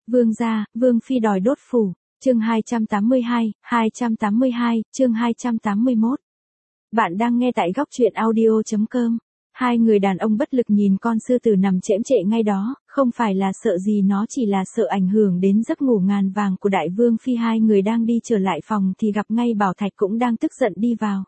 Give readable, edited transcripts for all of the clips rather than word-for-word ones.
Vương gia, Vương phi đòi đốt phủ. Chương 282, chương 281. Bạn đang nghe tại góc truyện audio.com. Hai người đàn ông bất lực nhìn con sư tử nằm chễm chệ ngay đó, không phải là sợ gì, nó chỉ là sợ ảnh hưởng đến giấc ngủ ngàn vàng của đại vương phi. Hai người đang đi trở lại phòng thì gặp ngay Bảo Thạch cũng đang tức giận đi vào.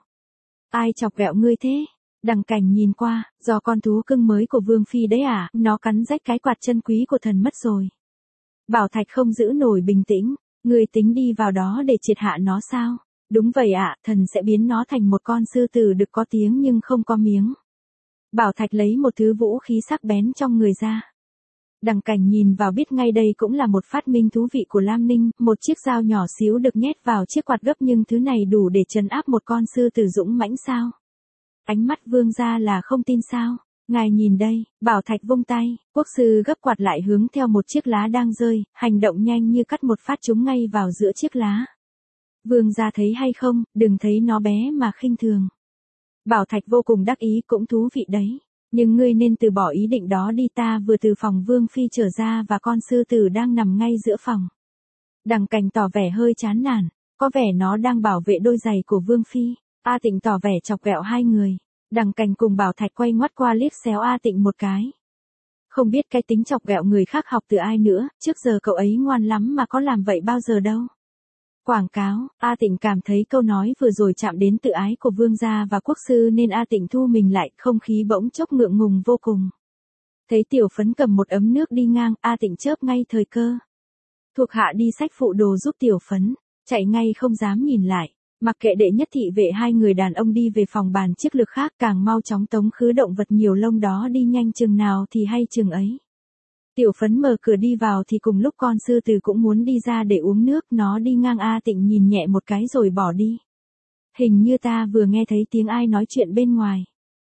Ai chọc ghẹo ngươi thế? Đằng Cảnh nhìn qua, do con thú cưng mới của vương phi đấy à, nó cắn rách cái quạt chân quý của thần mất rồi. Bảo Thạch không giữ nổi bình tĩnh, ngươi tính đi vào đó để triệt hạ nó sao? Đúng vậy ạ, thần sẽ biến nó thành một con sư tử được có tiếng nhưng không có miếng. Bảo Thạch lấy một thứ vũ khí sắc bén trong người ra. Đằng Cảnh nhìn vào biết ngay đây cũng là một phát minh thú vị của Lam Ninh, một chiếc dao nhỏ xíu được nhét vào chiếc quạt gấp, nhưng thứ này đủ để trấn áp một con sư tử dũng mãnh sao? Ánh mắt vương gia là không tin sao? Ngài nhìn đây, Bảo Thạch vung tay, quốc sư gấp quạt lại hướng theo một chiếc lá đang rơi, hành động nhanh như cắt, một phát trúng ngay vào giữa chiếc lá. Vương gia thấy hay không, đừng thấy nó bé mà khinh thường. Bảo Thạch vô cùng đắc ý, cũng thú vị đấy. Nhưng ngươi nên từ bỏ ý định đó đi, ta vừa từ phòng vương phi trở ra và con sư tử đang nằm ngay giữa phòng. Đằng Cảnh tỏ vẻ hơi chán nản, có vẻ nó đang bảo vệ đôi giày của vương phi. A Tịnh tỏ vẻ chọc ghẹo hai người. Đằng Cảnh cùng Bảo Thạch quay ngoắt qua liếc xéo A Tịnh một cái. Không biết cái tính chọc ghẹo người khác học từ ai nữa, trước giờ cậu ấy ngoan lắm mà có làm vậy bao giờ đâu. Quảng cáo, A Tịnh cảm thấy câu nói vừa rồi chạm đến tự ái của vương gia và quốc sư nên A Tịnh thu mình lại, không khí bỗng chốc ngượng ngùng vô cùng. Thấy Tiểu Phấn cầm một ấm nước đi ngang, A Tịnh chớp ngay thời cơ. Thuộc hạ đi xách phụ đồ giúp Tiểu Phấn, chạy ngay không dám nhìn lại. Mặc kệ đệ nhất thị vệ, hai người đàn ông đi về phòng bàn chiếc lược khác, càng mau chóng tống khứ động vật nhiều lông đó đi, nhanh chừng nào thì hay chừng ấy. Tiểu Phấn mở cửa đi vào thì cùng lúc con sư tử cũng muốn đi ra để uống nước, nó đi ngang A Tịnh nhìn nhẹ một cái rồi bỏ đi. Hình như ta vừa nghe thấy tiếng ai nói chuyện bên ngoài.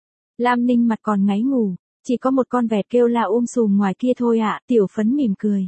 Lam Ninh mặt còn ngáy ngủ, chỉ có một con vẹt kêu la sùm ngoài kia thôi ạ. Tiểu Phấn mỉm cười.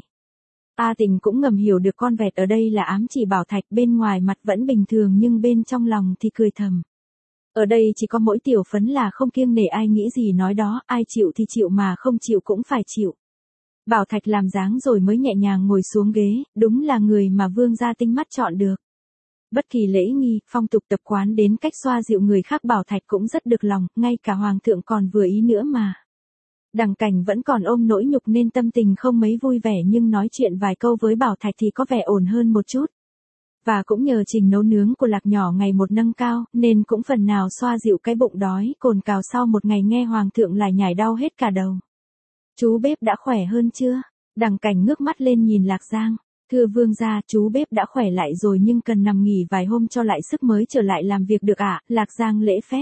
A Tịnh cũng ngầm hiểu được con vẹt ở đây là ám chỉ Bảo Thạch, bên ngoài mặt vẫn bình thường nhưng bên trong lòng thì cười thầm. Ở đây chỉ có mỗi Tiểu Phấn là không kiêng nể ai nghĩ gì nói đó, ai chịu thì chịu mà không chịu cũng phải chịu. Bảo Thạch làm dáng rồi mới nhẹ nhàng ngồi xuống ghế, đúng là người mà vương gia tinh mắt chọn được. Bất kỳ lễ nghi, phong tục tập quán đến cách xoa dịu người khác Bảo Thạch cũng rất được lòng, ngay cả hoàng thượng còn vừa ý nữa mà. Đằng Cảnh vẫn còn ôm nỗi nhục nên tâm tình không mấy vui vẻ, nhưng nói chuyện vài câu với Bảo Thạch thì có vẻ ổn hơn một chút. Và cũng nhờ trình nấu nướng của Lạc nhỏ ngày một nâng cao, nên cũng phần nào xoa dịu cái bụng đói cồn cào sau một ngày nghe hoàng thượng lại nhảy đau hết cả đầu. Chú bếp đã khỏe hơn chưa? Đằng Cảnh ngước mắt lên nhìn Lạc Giang. Thưa vương gia, chú bếp đã khỏe lại rồi nhưng cần nằm nghỉ vài hôm cho lại sức mới trở lại làm việc được ạ. Lạc Giang lễ phép.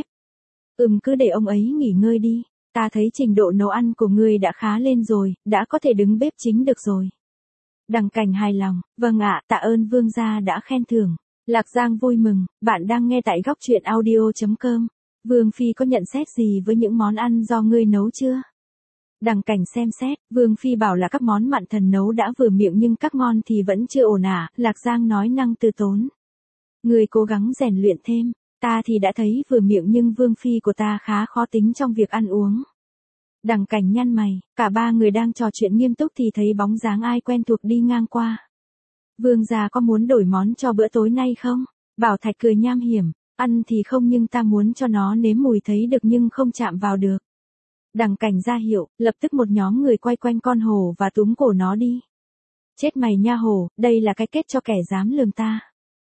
Cứ để ông ấy nghỉ ngơi đi. Ta thấy trình độ nấu ăn của ngươi đã khá lên rồi, đã có thể đứng bếp chính được rồi. Đằng Cảnh hài lòng. Vâng ạ, tạ ơn vương gia đã khen thưởng. Lạc Giang vui mừng. Bạn đang nghe tại góc truyện audio.com. Vương phi có nhận xét gì với những món ăn do ngươi nấu chưa? Đằng Cảnh xem xét, vương phi bảo là các món mặn thần nấu đã vừa miệng nhưng các ngon thì vẫn chưa ổn ạ. Lạc Giang nói năng từ tốn. Ngươi cố gắng rèn luyện thêm. Ta thì đã thấy vừa miệng nhưng vương phi của ta khá khó tính trong việc ăn uống. Đằng Cảnh nhăn mày, cả ba người đang trò chuyện nghiêm túc thì thấy bóng dáng ai quen thuộc đi ngang qua. Vương gia có muốn đổi món cho bữa tối nay không? Bảo Thạch cười nham hiểm, ăn thì không nhưng ta muốn cho nó nếm mùi thấy được nhưng không chạm vào được. Đằng Cảnh ra hiệu, lập tức một nhóm người quay quanh con hổ và túm cổ nó đi. Chết mày nha hổ, đây là cái kết cho kẻ dám lườm ta.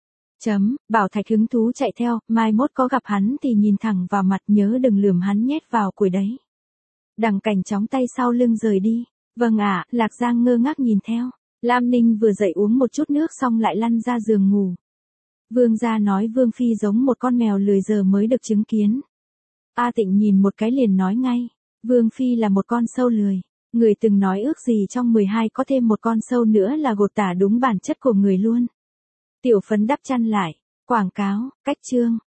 Bảo Thạch hứng thú chạy theo, mai mốt có gặp hắn thì nhìn thẳng vào mặt, nhớ đừng lườm hắn nhét vào củi đấy. Đằng Cảnh chóng tay sau lưng rời đi. Vâng ạ, Lạc Giang ngơ ngác nhìn theo. Lam Ninh vừa dậy uống một chút nước xong lại lăn ra giường ngủ. Vương gia nói vương phi giống một con mèo lười giờ mới được chứng kiến. A Tịnh nhìn một cái liền nói ngay. Vương phi là một con sâu lười. Người từng nói ước gì trong 12 có thêm một con sâu nữa là gột tả đúng bản chất của người luôn. Tiểu Phấn đắp chăn lại. Quảng cáo, cách chương.